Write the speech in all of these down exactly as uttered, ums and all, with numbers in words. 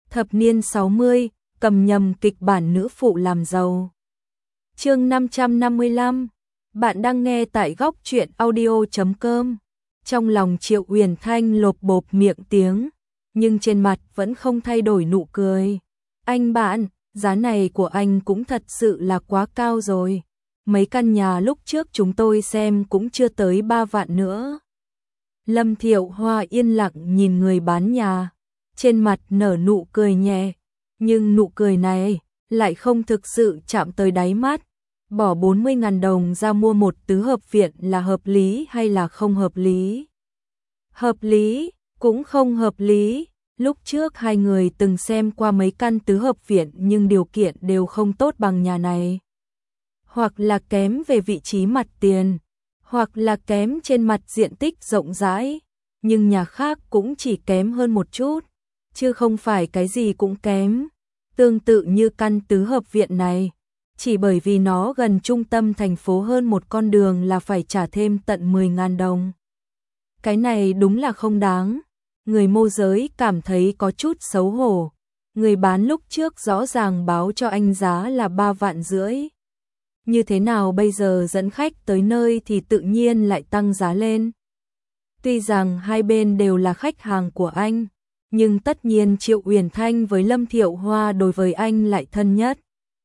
Thập niên sáu mươi, cầm nhầm kịch bản nữ phụ làm giàu. Chương năm trăm năm mươi lăm. Bạn đang nghe tại góc truyện audio chấm com. Trong lòng Triệu Uyển Thanh lộp bộp miệng tiếng, nhưng trên mặt vẫn không thay đổi nụ cười. Anh bạn, giá này của anh cũng thật sự là quá cao rồi. Mấy căn nhà lúc trước chúng tôi xem cũng chưa tới ba vạn nữa. Lâm Thiệu Hoa yên lặng nhìn người bán nhà, trên mặt nở nụ cười nhẹ, nhưng nụ cười này lại không thực sự chạm tới đáy mắt. Bỏ bốn mươi ngàn đồng ra mua một tứ hợp viện là hợp lý hay là không hợp lý? Hợp lý, cũng không hợp lý. Lúc trước hai người từng xem qua mấy căn tứ hợp viện nhưng điều kiện đều không tốt bằng nhà này. Hoặc là kém về vị trí mặt tiền, hoặc là kém trên mặt diện tích rộng rãi, nhưng nhà khác cũng chỉ kém hơn một chút, chứ không phải cái gì cũng kém. Tương tự như căn tứ hợp viện này, chỉ bởi vì nó gần trung tâm thành phố hơn một con đường là phải trả thêm tận mười ngàn đồng. Cái này đúng là không đáng. Người môi giới cảm thấy có chút xấu hổ. Người bán lúc trước rõ ràng báo cho anh giá là ba vạn rưỡi. Như thế nào bây giờ dẫn khách tới nơi thì tự nhiên lại tăng giá lên. Tuy rằng hai bên đều là khách hàng của anh, nhưng tất nhiên Triệu Uyển Thanh với Lâm Thiệu Hoa đối với anh lại thân nhất.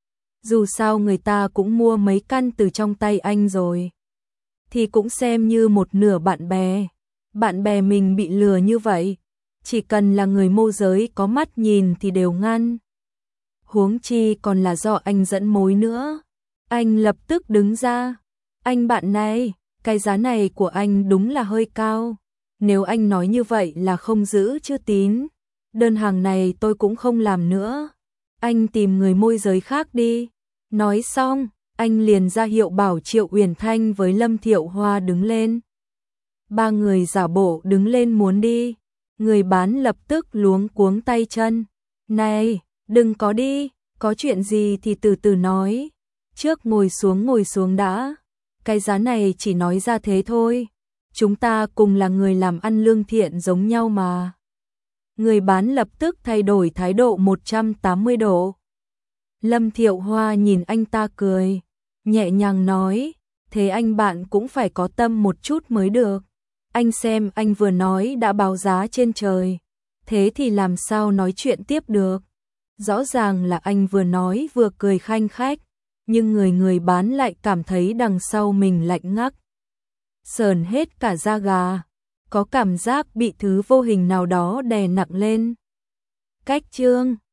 Dù sao người ta cũng mua mấy căn từ trong tay anh rồi, thì cũng xem như một nửa bạn bè. Bạn bè mình bị lừa như vậy, chỉ cần là người môi giới có mắt nhìn thì đều ngăn. Huống chi còn là do anh dẫn mối nữa. Anh lập tức đứng ra. Anh bạn này, cái giá này của anh đúng là hơi cao. Nếu anh nói như vậy là không giữ chữ tín, đơn hàng này tôi cũng không làm nữa. Anh tìm người môi giới khác đi. Nói xong, anh liền ra hiệu bảo Triệu Uyển Thanh với Lâm Thiệu Hoa đứng lên. Ba người giả bộ đứng lên muốn đi. Người bán lập tức luống cuống tay chân. Này, đừng có đi, có chuyện gì thì từ từ nói. Trước ngồi xuống ngồi xuống đã. Cái giá này chỉ nói ra thế thôi. Chúng ta cùng là người làm ăn lương thiện giống nhau mà. Người bán lập tức thay đổi thái độ một trăm tám mươi độ. Lâm Thiệu Hoa nhìn anh ta cười, nhẹ nhàng nói, thế anh bạn cũng phải có tâm một chút mới được. Anh xem anh vừa nói đã báo giá trên trời, thế thì làm sao nói chuyện tiếp được. Rõ ràng là anh vừa nói vừa cười khanh khách, nhưng người người bán lại cảm thấy đằng sau mình lạnh ngắt, sờn hết cả da gà, có cảm giác bị thứ vô hình nào đó đè nặng lên. Cách chương